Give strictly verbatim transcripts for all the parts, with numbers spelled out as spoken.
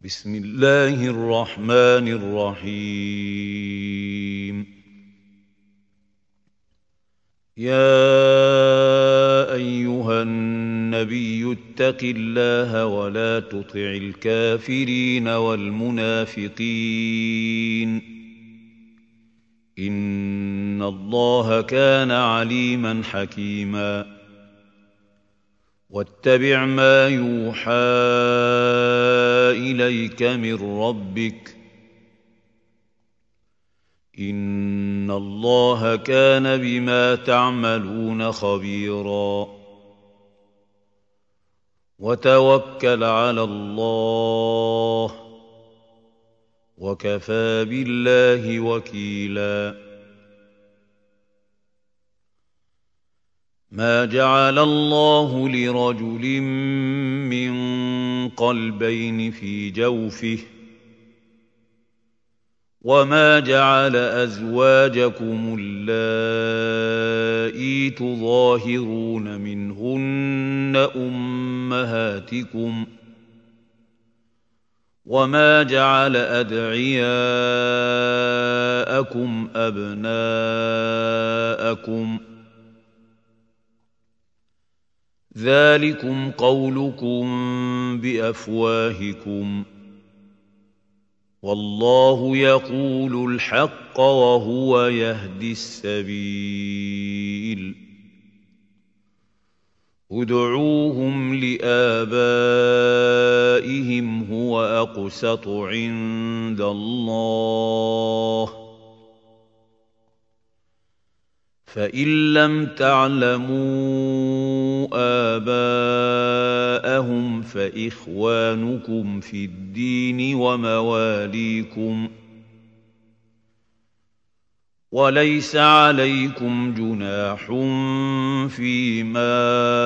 بسم الله الرحمن الرحيم يا أيها النبي اتق الله ولا تطع الكافرين والمنافقين إن الله كان عليما حكيما واتبع ما يوحى إليك من ربك إن الله كان بما تعملون خبيرا وتوكل على الله وكفى بالله وكيلا ما جعل الله لرجل من قلبين في جوفه وما جعل أزواجكم اللائي تظاهرون منهن أمهاتكم وما جعل أدعياءكم أبناءكم ذلكم قولكم بأفواهكم والله يقول الحق وهو يهدي السبيل ادعوهم لآبائهم هو أقسط عند الله فإن لم تعلموا آباءهم فإخوانكم في الدين ومواليكم وليس عليكم جناح فيما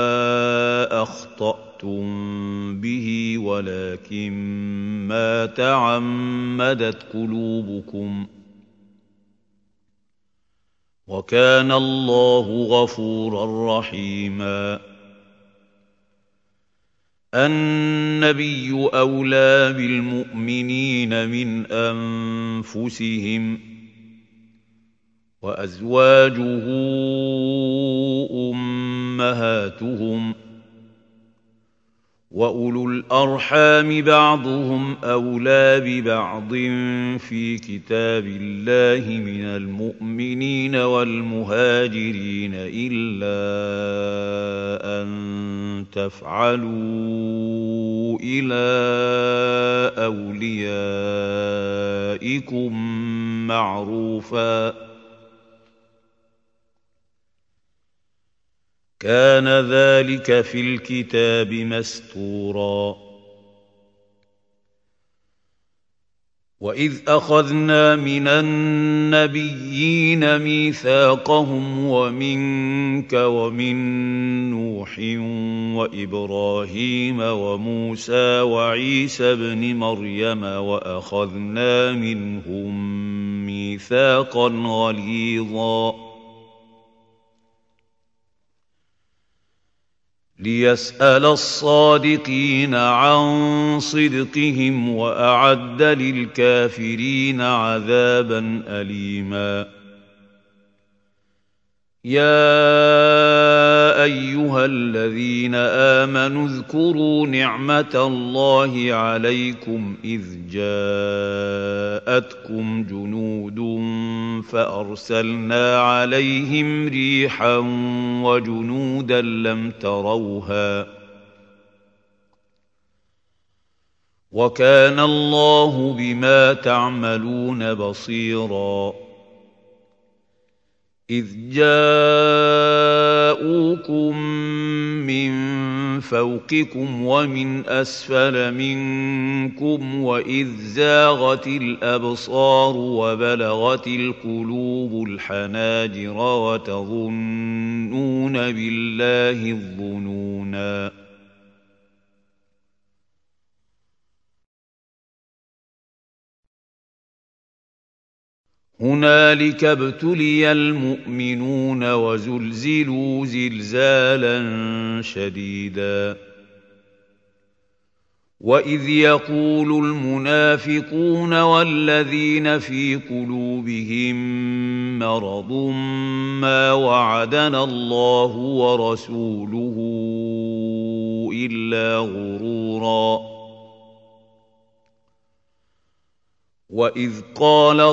أخطأتم به ولكن ما تعمدت قلوبكم وكان الله غفورا رحيما النبي أولى بالمؤمنين من أنفسهم وأزواجه أمهاتهم وأولو الأرحام بعضهم أولى ببعض في كتاب الله من المؤمنين والمهاجرين إلا أن تفعلوا إلى أوليائكم معروفا كان ذلك في الكتاب مستورا وإذ أخذنا من النبيين ميثاقهم ومنك ومن نوح وإبراهيم وموسى وعيسى ابن مريم وأخذنا منهم ميثاقا غليظا ليسأل الصادقين عن صدقهم وأعد للكافرين عذابا أليما يا أيها الذين آمنوا اذكروا نعمة الله عليكم إذ جاءتكم جنود فأرسلنا عليهم ريحا وجنودا لم تروها وكان الله بما تعملون بصيرا إذ جاءوكم من فوقكم ومن أسفل منكم وإذ زاغت الأبصار وبلغت القلوب الحناجر وتظنون بالله الظنونا هنالك ابتلي المؤمنون وزلزلوا زلزالا شديدا وإذ يقول المنافقون والذين في قلوبهم مرض ما وعدنا الله ورسوله إلا غرورا وإذ قالت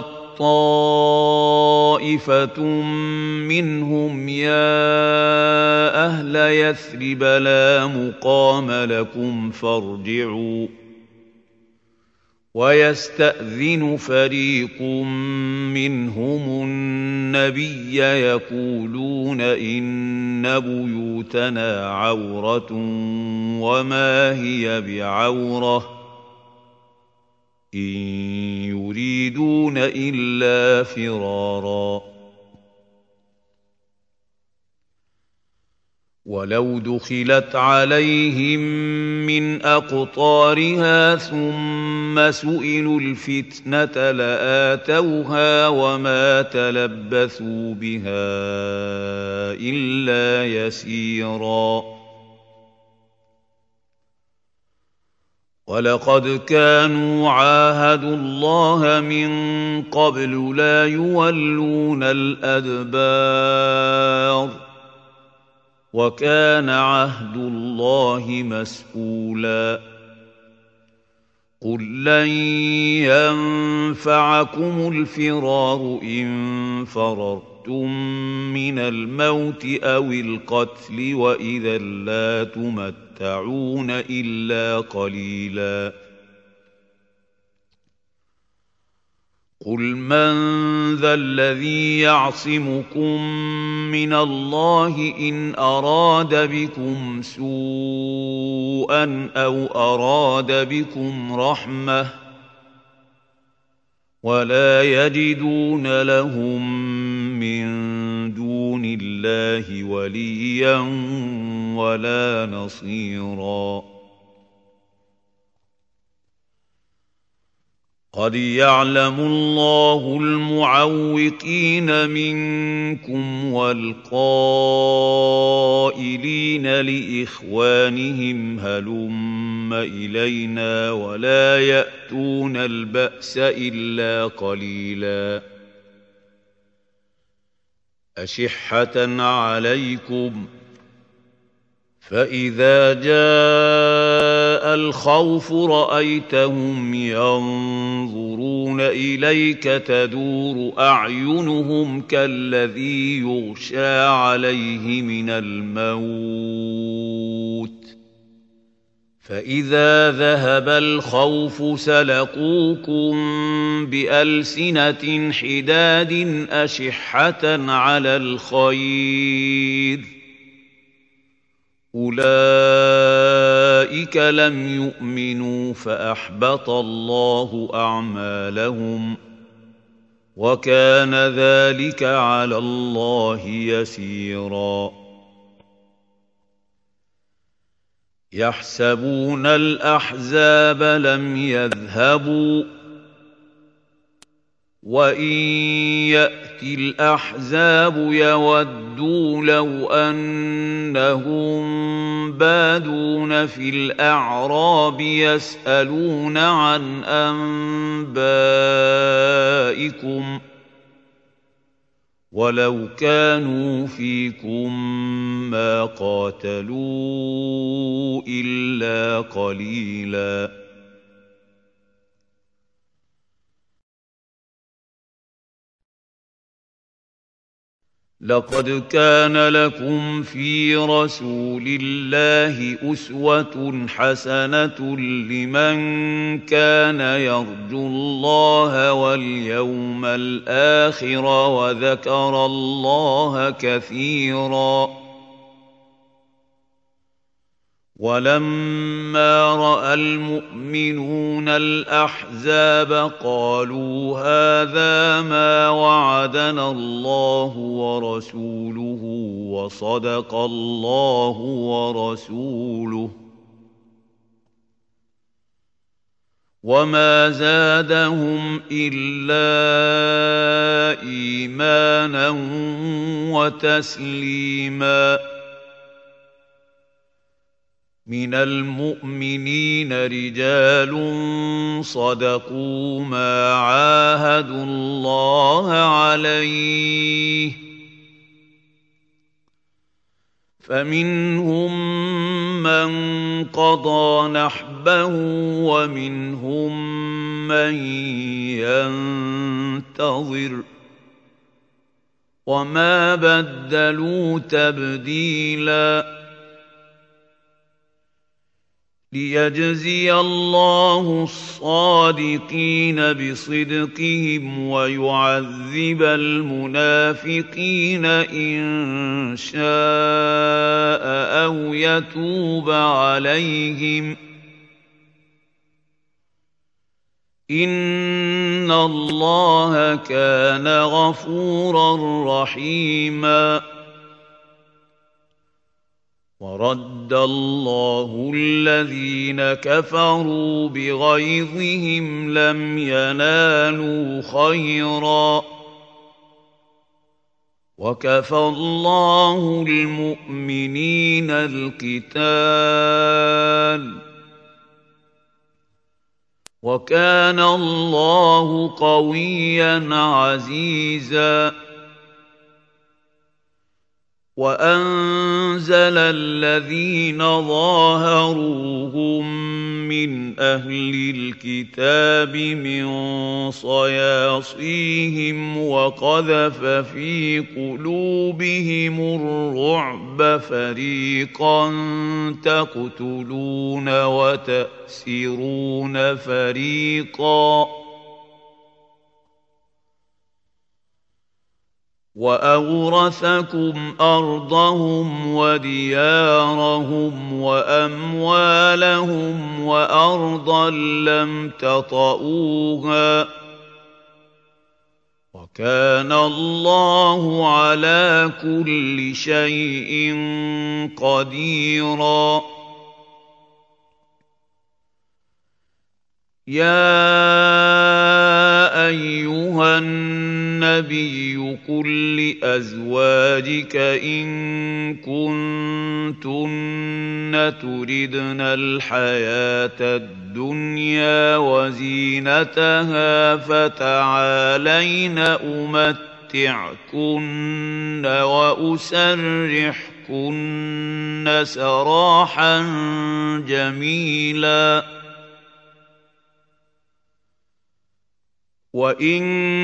طائفة منهم يا أهل يثرب لا مقام لكم فارجعوا ويستأذن فريق منهم النبي يقولون إن بيوتنا عورة وما هي بعورة إن يريدون إلا فرارا ولو دخلت عليهم من أقطارها ثم سئلوا الفتنة لآتوها وما تلبثوا بها إلا يسيرا ولقد كانوا عاهدوا الله من قبل لا يولون الأدبار وكان عهد الله مسؤولا قل لن ينفعكم الفرار إن فررتم من الموت أو القتل وإذا لا تمتعون إلا قليلا قل من ذا الذي يعصمكم من الله إن أراد بكم سوءا أو أراد بكم رحمة ولا يجدون لهم من دون الله وليا ولا نصيرا قد يعلم الله المعوقين منكم والقائلين لإخوانهم هلم إلينا ولا يأتون البأس إلا قليلا أشحة عليكم فإذا جاء الخوف رأيتهم ينظرون إليك تدور أعينهم كالذي يغشى عليه من الموت فإذا ذهب الخوف سلقوكم بألسنة حداد أشحة على الخير أولئك لم يؤمنوا فأحبط الله أعمالهم وكان ذلك على الله يسيرا يحسبون الأحزاب لم يذهبوا وإن يأتي الأحزاب يودوا لو أنهم بادون في الأعراب يسألون عن أنبائكم ولو كانوا فيكم ما قاتلوا إلا قليلاً لقد كان لكم في رسول الله أسوة حسنة لمن كان يرجو الله واليوم الآخر وذكر الله كثيرا ولما رأى المؤمنون الأحزاب قالوا هذا ما وعدنا الله ورسوله وصدق الله ورسوله وما زادهم إلا إيمانا وتسليما مِنَ الْمُؤْمِنِينَ رِجَالٌ صَدَقُوا مَا عَاهَدُوا اللَّهَ عَلَيْهِ ۖ فَمِنْهُم مَّن قَضَىٰ نَحْبَهُ وَمِنْهُم مَّن يَنتَظِرُ ۖ وَمَا بَدَّلُوا تَبْدِيلًا. لِيَجْزِيَ اللَّهُ الصَّادِقِينَ بِصِدْقِهِمْ وَيُعَذِّبَ الْمُنَافِقِينَ إِن شَاءَ أَوْ يَتُوبَ عَلَيْهِمْ ۚ إِنَّ اللَّهَ كَانَ غَفُورًا رَّحِيمًا. وَرَدَّ اللَّهُ الَّذِينَ كَفَرُوا بِغَيْظِهِمْ لَمْ يَنَالُوا خَيْرًا ۚ وَكَفَى اللَّهُ الْمُؤْمِنِينَ الْقِتَالَ ۚ وَكَانَ اللَّهُ قَوِيًّا عَزِيزًا. وَأَنزَلَ الَّذِينَ ظَاهَرُوهُم مِّنْ أَهْلِ الْكِتَابِ مِن صَيَاصِيهِمْ وَقَذَفَ فِي قُلُوبِهِمُ الرُّعْبَ فَرِيقًا تَقْتُلُونَ وَتَأْسِرُونَ فَرِيقًا ۖ وَأَوْرَثَكُمْ أَرْضَهُمْ وَدِيَارَهُمْ وَأَمْوَالَهُمْ وَأَرْضًا لَّمْ تَطَئُوهَا ۚ وَكَانَ اللَّهُ عَلَىٰ كُلِّ شَيْءٍ قَدِيرًا. يَا أَيُّهَا النَّبِيُّ قُل لِّأَزْوَاجِكَ إِن كُنتُنَّ تُرِدْنَ الْحَيَاةَ الدُّنْيَا وَزِينَتَهَا فَتَعَالَيْنَ أُمَتِّعْكُنَّ وَأُسَرِّحْكُنَّ سَرَاحًا جَمِيلًا. وَإِن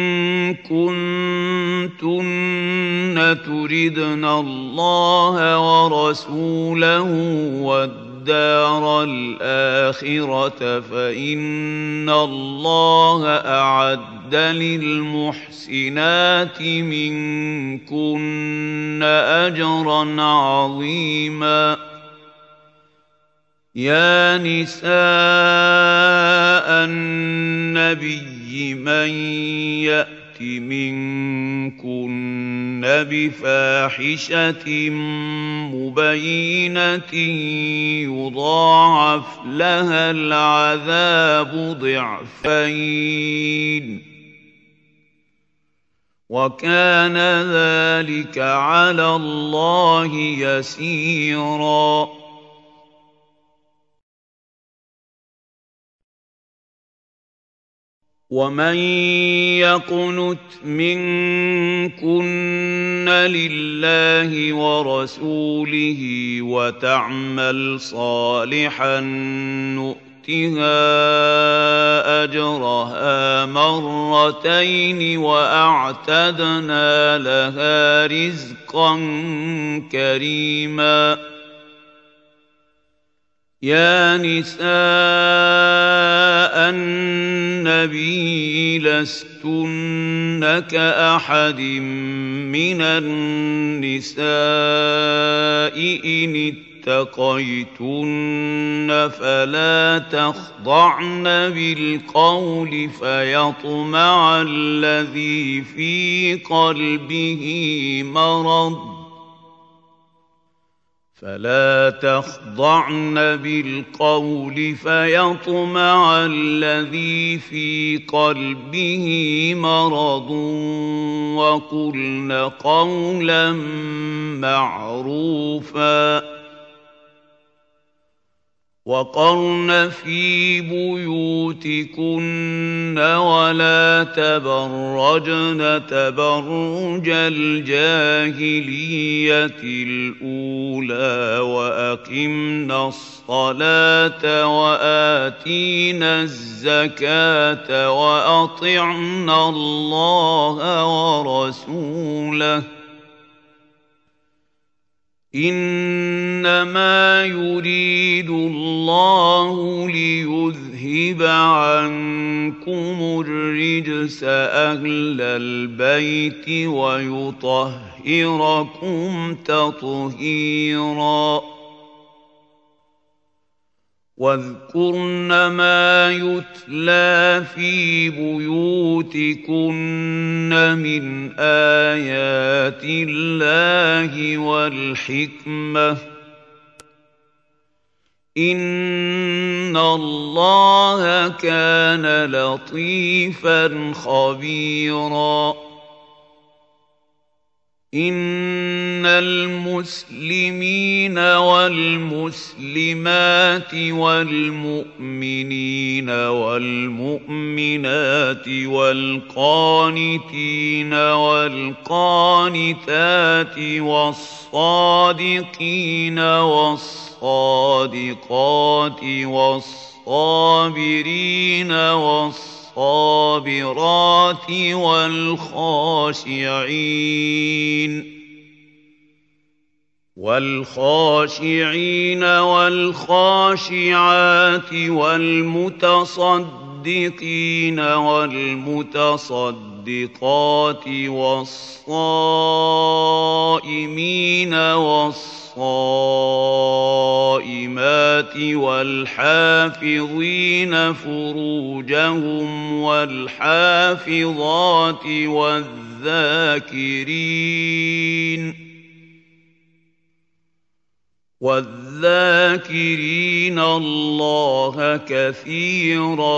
كُنتُنَّ تُرِدْنَ اللَّهَ وَرَسُولَهُ وَالدَّارَ الْآخِرَةَ فَإِنَّ اللَّهَ أَعَدَّ لِلْمُحْسِنَاتِ مِنكُنَّ أَجْرًا عَظِيمًا. يَا نِسَاءَ النَّبِيِّ مَن يَأْتِ مِنكُنَّ بِفَاحِشَةٍ مُّبَيِّنَةٍ يُضَاعَفْ لَهَا الْعَذَابُ ضِعْفَيْنِ ۚ وَكَانَ ذَلِكَ عَلَى اللَّهِ يَسِيرًا. وَمَن يَقْنُتْ مِنكُنَّ لِلَّهِ وَرَسُولِهِ وَتَعْمَلْ صَالِحًا نُّؤْتِهَا أَجْرَهَا مَرَّتَيْنِ وَأَعْتَدْنَا لَهَا رِزْقًا كَرِيمًا. يَا نِسَاءَ النَّبِيِّ لَسْتُنَّ كَأَحَدٍ مِّنَ النِّسَاءِ إِنِ اتَّقَيْتُنَّ فَلَا تَخْضَعْنَ بِالْقَوْلِ فَيَطْمَعَ الَّذِي فِي قَلْبِهِ مَرَضٌ فَلَا تَخْضَعْنَ بِالْقَوْلِ فَيَطْمَعَ الَّذِي فِي قَلْبِهِ مَرَضٌ وَقُلْنَ قَوْلًا مَّعْرُوفًا. وقرن في بيوتكن ولا تبرجن تبرج الجاهلية الأولى وأقمنا الصلاة وآتينا الزكاة وأطعنا الله ورسوله إنما يريد الله ليذهب عنكم الرجس أهل البيت ويطهركم تطهيرا واذكرن ما يتلى في بيوتكن من آيات الله والحكمة إن الله كان لطيفا خبيرا إن المسلمين والمسلمات والمؤمنين والمؤمنات والقانتين والقانتات والصادقين والصادقات والصابرين والصابرين الصابرات والخاشعين والخاشعين والخاشعات والمتصدقين والمتصدقات والصائمين والصائمات والحافظين فروجهم والحافظات والذاكرين والذاكرين الله كثيرا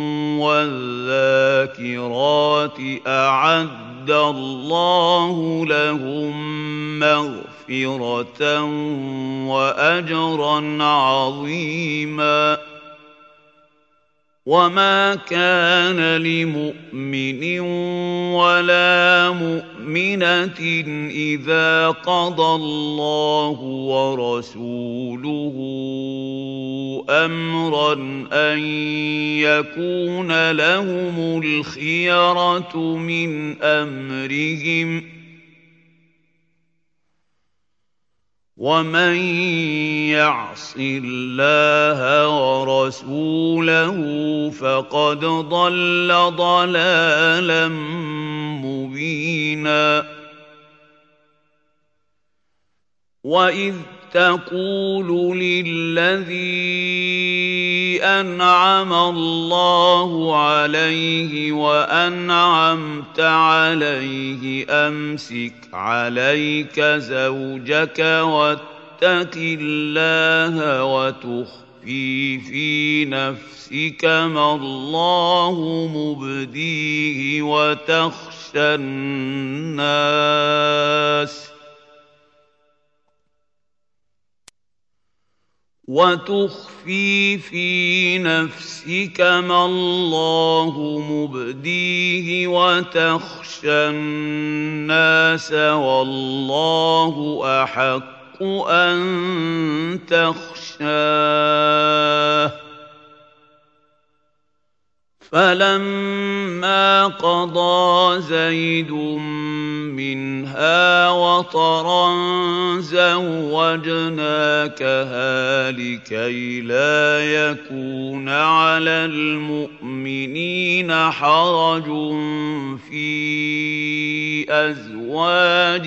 والذاكرات أعد الله لهم مغفرة وأجرا عظيما وما كان لمؤمن ولا مؤمنة إذا قضى الله ورسوله أمرا أن يكون لهم الخيرة من أمرهم ومن يعص الله ورسوله فقد ضل ضلالا مبينا وإذ تقول للذي أنعم الله عليه وأنعمت عليه أمسك عليك زوجك واتق الله وتخفي في نفسك ما الله مبديه وتخشى الناس وتخفي في نفسك ما الله مبديه وتخشى الناس والله أحق أن تخشاه فلما قضى زيد منها وطرا زوجناكها لكي لا يكون على المؤمنين حرج في أزواج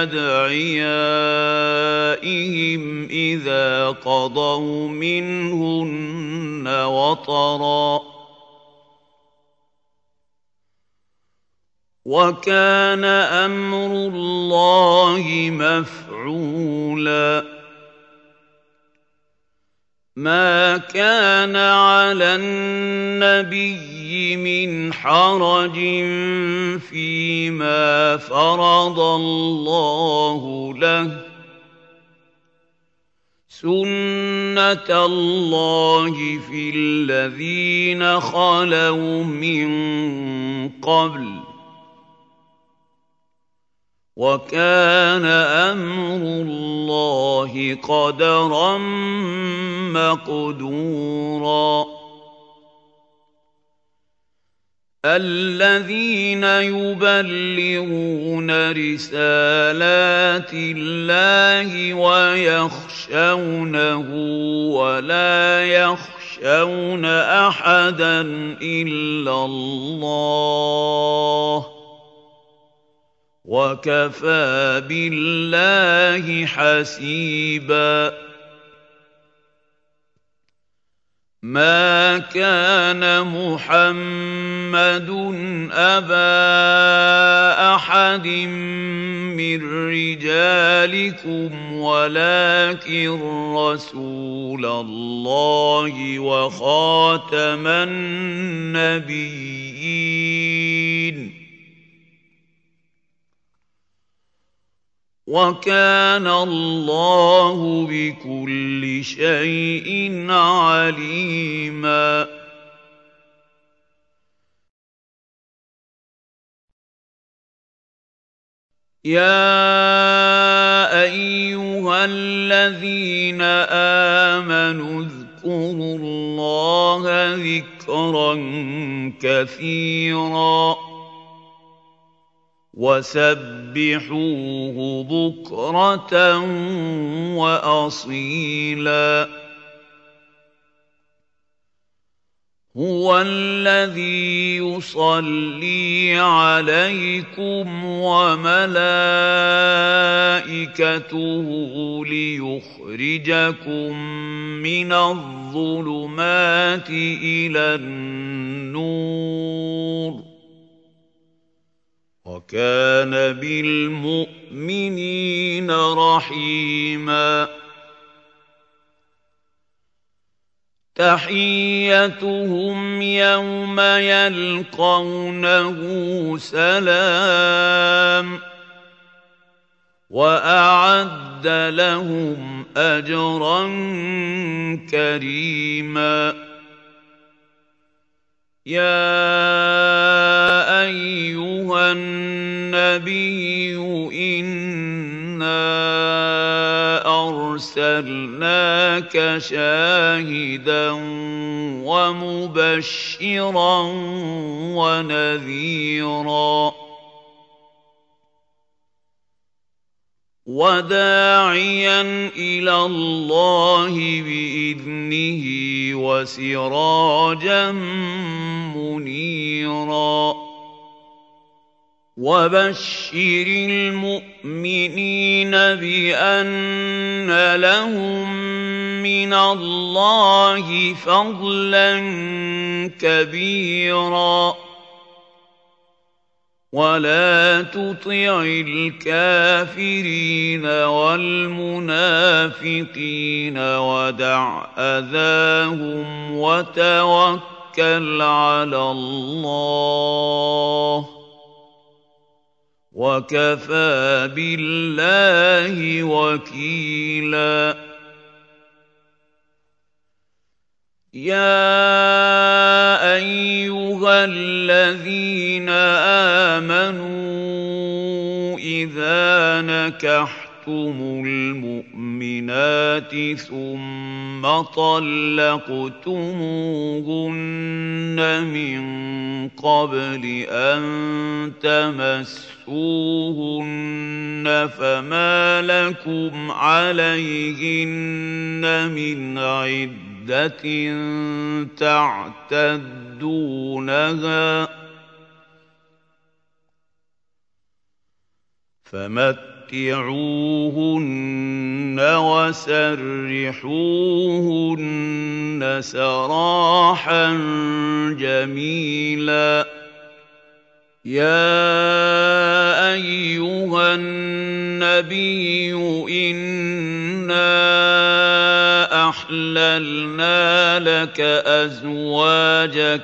أدعيائهم إذا قضوا منهن وطرا وكان أمر الله مفعولا ما كان على النبي من حرج فيما فرض الله له سُنَّةَ اللَّهِ فِي الَّذِينَ خَلَوْا مِن قَبْلُ ۚ وَكَانَ أَمْرُ اللَّهِ قَدَرًا مَّقْدُورًا الَّذِينَ يُبَلِّغُونَ رِسَالَاتِ اللَّهِ وَيَخْشَوْنَهُ وَلَا يَخْشَوْنَ أَحَدًا إِلَّا اللَّهَ ۗ وَكَفَىٰ بِاللَّهِ حَسِيبًا مَا كَانَ مُحَمَّدٌ أَبَا أَحَدٍ مِّن رِّجَالِكُمْ وَلَٰكِن رَّسُولَ اللَّهِ وَخَاتَمَ النَّبِيِّينَ وَكَانَ اللَّهُ بِكُلِّ شَيْءٍ عَلِيمًا يَا أَيُّهَا الَّذِينَ آمَنُوا اذْكُرُوا اللَّهَ ذِكْرًا كَثِيرًا وَسَبِّحُوهُ بُكْرَةً وَأَصِيلًا هُوَ الَّذِي يُصَلِّي عَلَيْكُمْ وَمَلَائِكَتُهُ لِيُخْرِجَكُم مِّنَ الظُّلُمَاتِ إِلَى النُّورِ ۚ وَكَانَ بِالْمُؤْمِنِينَ رَحِيمًا تَحِيَّتُهُمْ يَوْمَ يَلْقَوْنَهُ سَلَامٌ ۚ وَأَعَدَّ لَهُمْ أَجْرًا كَرِيمًا يَا أَيُّهَا النَّبِيُّ إِنَّا أَرْسَلْنَاكَ شَاهِدًا وَمُبَشِّرًا وَنَذِيرًا وَدَاعِيًا إِلَى اللَّهِ بِإِذْنِهِ وَسِرَاجًا مُّنِيرًا وَبَشِّرِ الْمُؤْمِنِينَ بِأَنَّ لَهُم مِّنَ اللَّهِ فَضْلًا كَبِيرًا وَلَا تُطِعِ الْكَافِرِينَ وَالْمُنَافِقِينَ وَدَعْ أَذَاهُمْ وَتَوَكَّلْ عَلَى اللَّهِ ۚ وَكَفَىٰ بِاللَّهِ وَكِيلًا يَا أَيُّهَا الَّذِينَ آمَنُوا إِذَا نَكَحْتُمُ الْمُؤْمِنَاتِ ثُمَّ طَلَّقْتُمُوهُنَّ مِن قَبْلِ أَن تَمَسُّوهُنَّ فَمَا لَكُمْ عَلَيْهِنَّ مِنْ عِدَّةٍ تَعْتَدُّونَهَا ۖ فَمَتِّعُوهُنَّ وَسَرِّحُوهُنَّ سَرَاحًا جَمِيلًا يَا أَيُّهَا النَّبِيُّ إِنَّا أَحْلَلْنَا لَكَ أَزْوَاجَكَ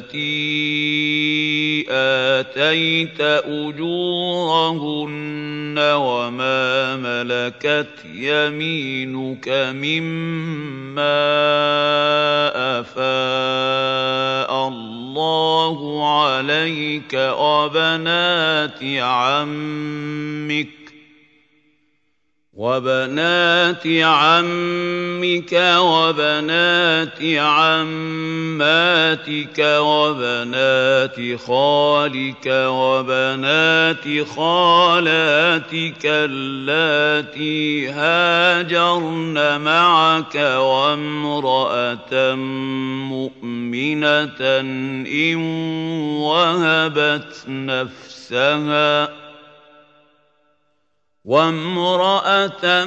اللَّاتِي آتَيْتَ أُجُورَهُنَّ وما ملكت يمينك مما أفاء الله عليك وبنات عمك وبنات عمك وبنات عماتك وبنات خالك وبنات خالاتك اللاتي هاجرن معك وامرأة مؤمنة إن وهبت نفسها وامرأة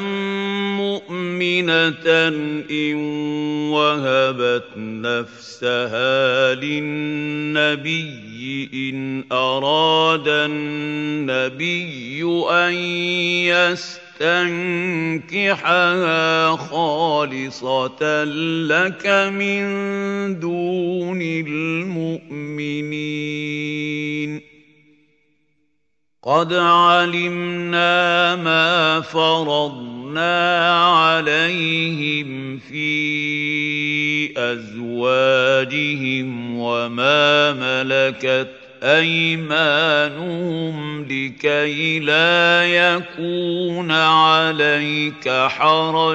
مؤمنة إن وهبت نفسها للنبي إن أراد النبي أن يستنكحها خالصة لك من دون المؤمنين قد علمنا ما فرضنا عليهم في أزواجهم وما ملكت أيمانهم لكي لا يكون عليك حرج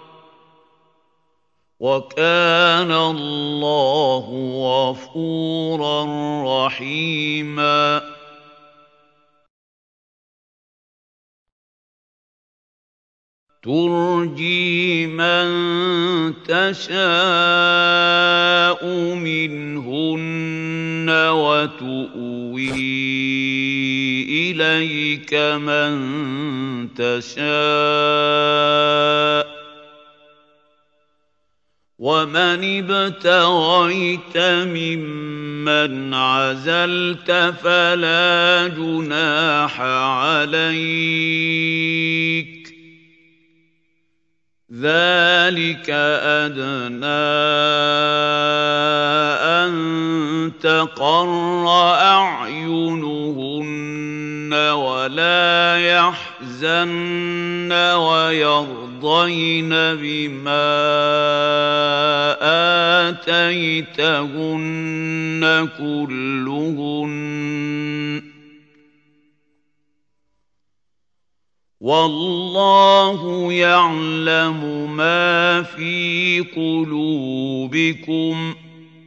وكان الله غفورا رحيما ترجي من تشاء منهن وتؤوي إليك من تشاء ومن ابتغيت ممن عزلت فلا جناح عليك ذلك أدنى أن تقر أعينهن ولا يحزن ويرضين بما آتيتهن كلهن والله يعلم ما في قلوبكم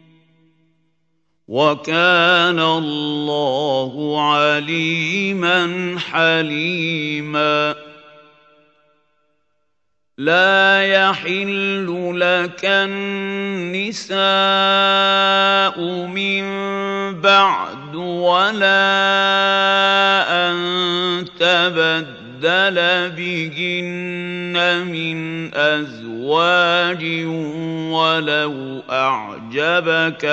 وكان الله عليما حليما لا يحل لك النساء من بعد ولا أن تبدل بهن من أزواج ولو أعجبك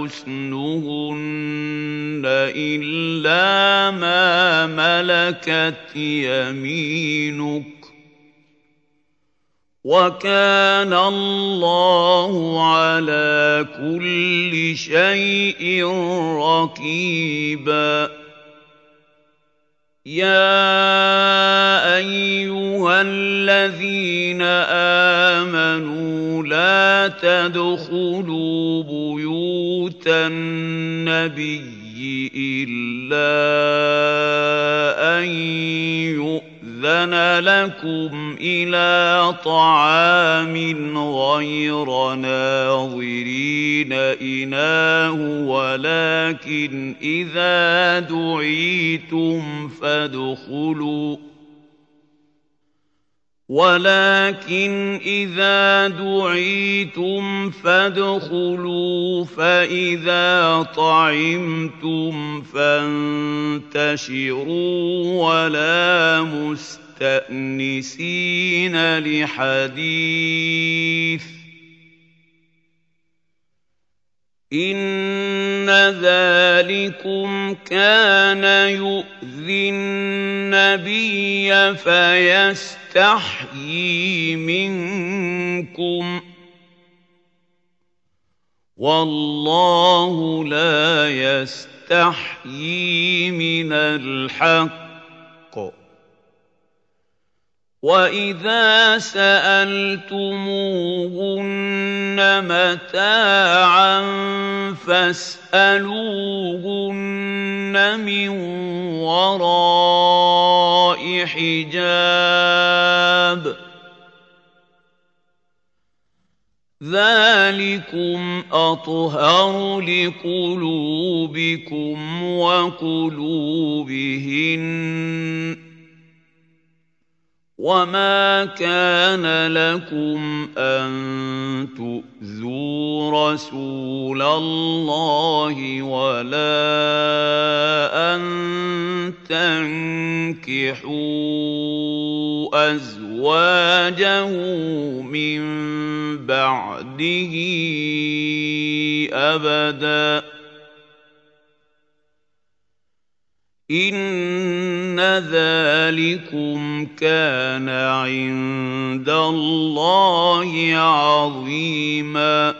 حسنهن إلا ما ملكت يمينك وكان الله على كل شيء رقيبا يا أيها الذين آمنوا لا تدخلوا بيوت النبي إلا أن يؤذن لكم إلى طعام غير ناظرين إناه ولكن إذا دعيتم فادخلوا ولكن إذا دعيتم فادخلوا فإذا طعمتم فانتشروا ولا مستأنسين لحديث إن ذلكم كان يؤذي النبي فيستحيي منكم والله لا يستحيي من الحق وَإِذَا سَأَلْتُمُوهُنَّ مَتَاعًا فَاسْأَلُوهُنَّ مِن وَرَاءِ حِجَابٍ ۚ ذَٰلِكُمْ أَطْهَرُ لِقُلُوبِكُمْ وَقُلُوبِهِنَّ ۚ وَمَا كَانَ لَكُمْ أَن تُؤْذُوا رَسُولَ اللَّهِ وَلَا أَن تَنكِحُوا أَزْوَاجَهُ مِن بَعْدِهِ أَبَدًا ۚ إِنَّ ذَٰلِكُمْ كَانَ عِندَ اللَّهِ عَظِيمًا.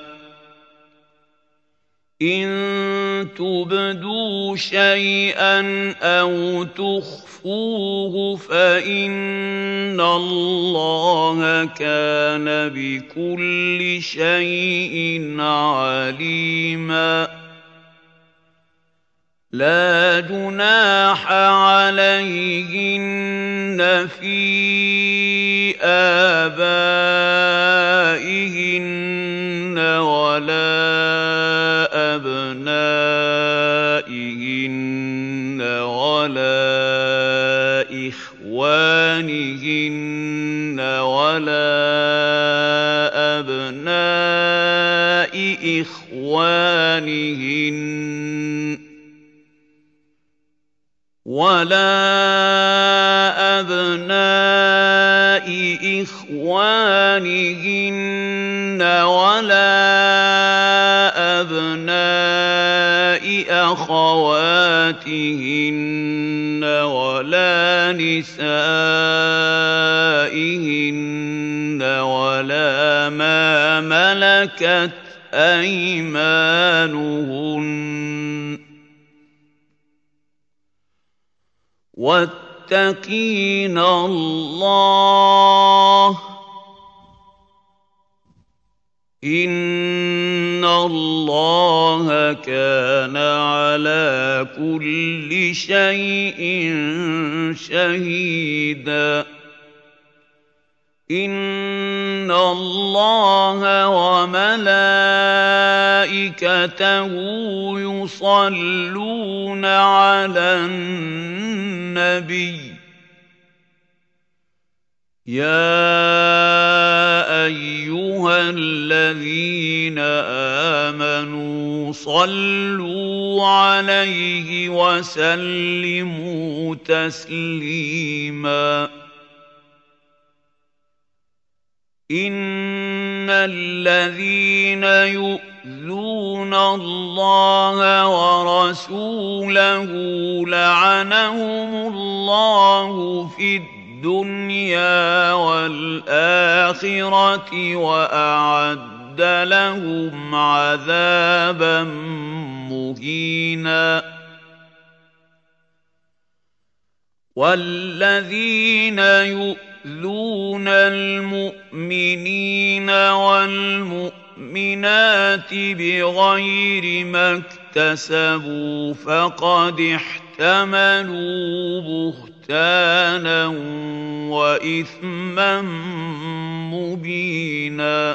إِن تُبْدُوا شَيْئًا أَوْ تُخْفُوهُ فَإِنَّ اللَّهَ كَانَ بِكُلِّ شَيْءٍ عَلِيمًا. لَا جُنَاحَ عَلَيْهِنَّ فِي آبَائِهِنَّ وَلَا أَبْنَائِهِنَّ وَلَا إِخْوَانِهِنَّ وَلَا أَبْنَاءِ إِخْوَانِهِنَّ وَلَا أَبْنَاءِ إِخْوَانِهِنَّ وَلَا أَبْنَاءِ أَخَوَاتِهِنَّ وَلَا نِسَائِهِنَّ وَلَا مَا مَلَكَتْ أَيْمَانُهُنَّ ۗ وَاتَّقِينَ اللَّهَ ۚ إِنَّ اللَّهَ كَانَ عَلَىٰ كُلِّ شَيْءٍ شَهِيدًا. إِنَّ اللَّهَ وَمَلَائِكَتَهُ يُصَلُّونَ عَلَى النَّبِيِّ. يَا أَيُّهَا الَّذِينَ آمَنُوا صَلُّوا عَلَيْهِ وَسَلِّمُوا تَسْلِيمًا. إِنَّ الَّذِينَ يُؤْذُونَ اللَّهَ وَرَسُولَهُ لَعَنَهُمُ اللَّهُ فِي الدُّنْيَا وَالْآخِرَةِ وَأَعَدَّ لَهُمْ عَذَابًا مُّهِينًا. وَالَّذِينَ يُؤْذُونَ الْمُؤْمِنِينَ وَالْمُؤْمِنَاتِ بِغَيْرِ مَا اكْتَسَبُوا فَقَدِ احْتَمَلُوا بُهْتَانًا وَإِثْمًا مُّبِينًا.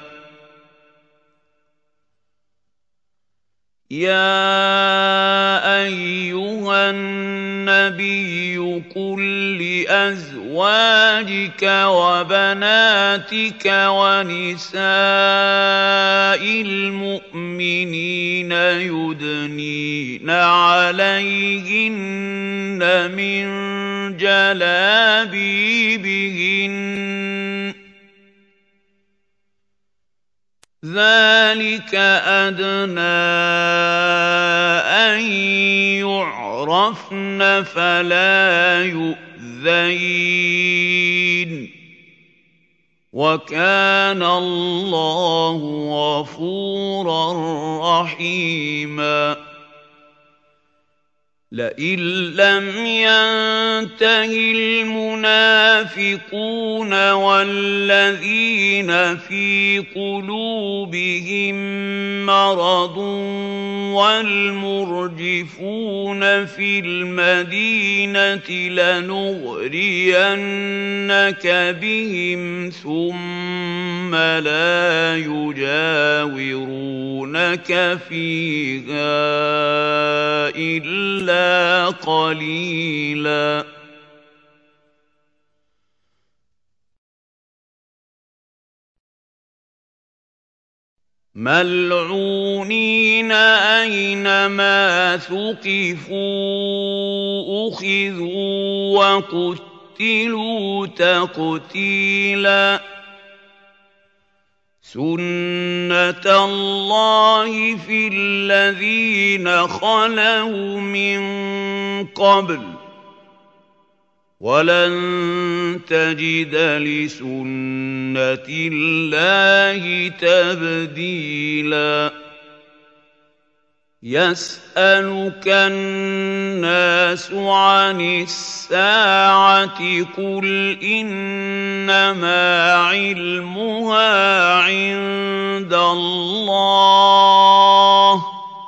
يَا أَيُّهَا النَّبِيُّ قُل لِّأَزْوَاجِكَ وَبَنَاتِكَ وَنِسَاءِ الْمُؤْمِنِينَ يُدْنِينَ عَلَيْهِنَّ مِن جَلَابِيبِهِنَّ ۚ ذَٰلِكَ أَدْنَىٰ أَن يُعْرَفْنَ فَلَا يُؤْذَيْنَ ۗ وَكَانَ اللَّهُ غَفُورًا رَّحِيمًا. لئن لم ينته المنافقون والذين في قلوبهم مرض والمرجفون في المدينة لنغرينك بهم ثم لا يجاورونك فيها إلا قليلا ملعونين أينما ثقفوا أخذوا وقتلوا تقتيلا سنة الله في الذين خلوا من قبل ولن تجد لسنة الله تبديلا يسألك الناس عن الساعة قل إنما علمها عند الله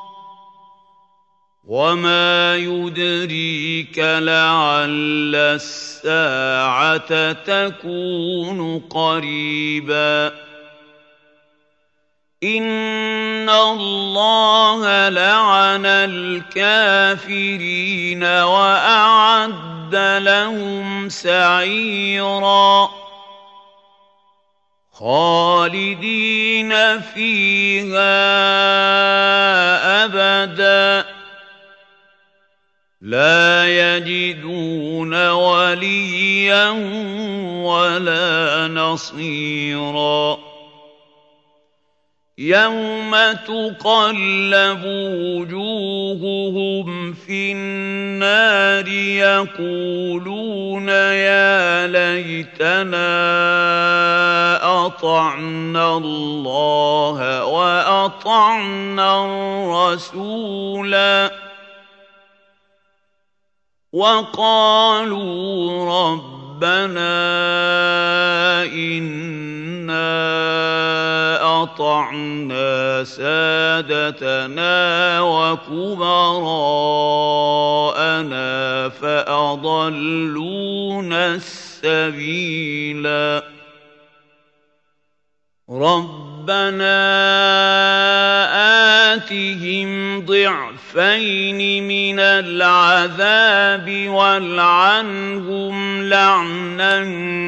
وما يدريك لعل الساعة تكون قريبا إن الله لعن الكافرين وأعد لهم سعيرا خالدين فيها أبدا لا يجدون وليا ولا نصيرا يوم تقلب وجوههم في النار يقولون يا ليتنا أطعنا الله وأطعنا الرسولا وقالوا ربنا إنا أطعنا سادتنا وكبراءنا فأضلونا السبيلا ربنا آتهم ضعفين من العذاب والعنهم لعنا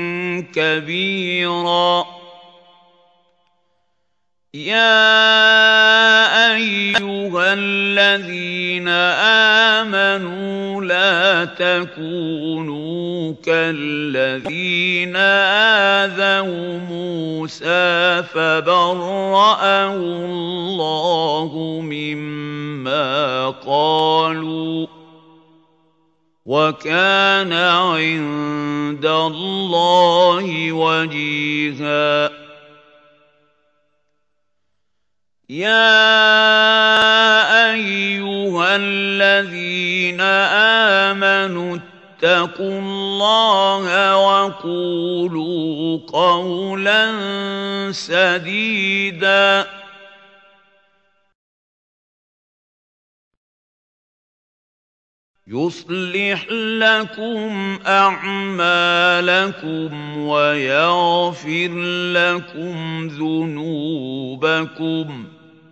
كبيرا يا أيها الذين آمنوا لا تكونوا كالذين آذوا موسى فبرأه الله مما قالوا وكان عند الله وجيها يا أيها الذين آمنوا اتقوا الله وقولوا قولا سديدا يصلح لكم أعمالكم ويغفر لكم ذنوبكم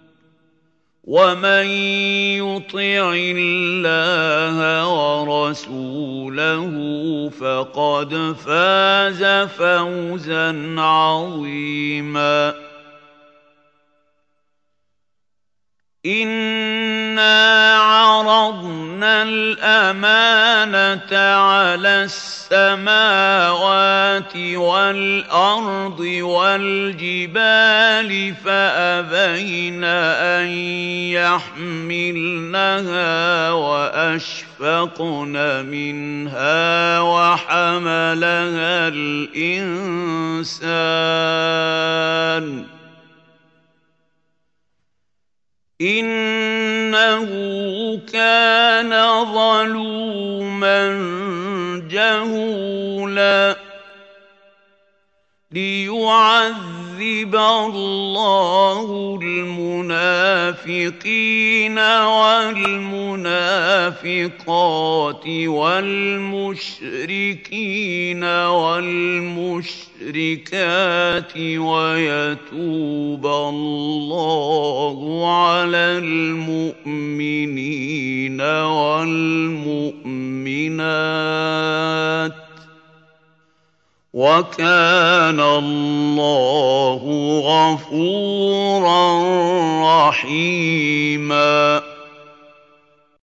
ومن يطع الله ورسوله فقد فاز فوزا عظيما إنا عرضنا الأمانة على السماوات والأرض والجبال فأبين أن يحملنها وأشفقن منها وحملها الإنسان إِنَّهُ كَانَ ظَلُومًا جَهُولًا لِيُعَذِّبَ اللَّهُ الْمُنَافِقِينَ وَالْمُنَافِقَاتِ وَالْمُشْرِكِينَ وَالْمُشْرِكَاتِ وَيَتُوبَ اللَّهُ عَلَى الْمُؤْمِنِينَ وَالْمُؤْمِنَاتِ ۗ وَكَانَ اللَّهُ غَفُورًا رَّحِيمًا.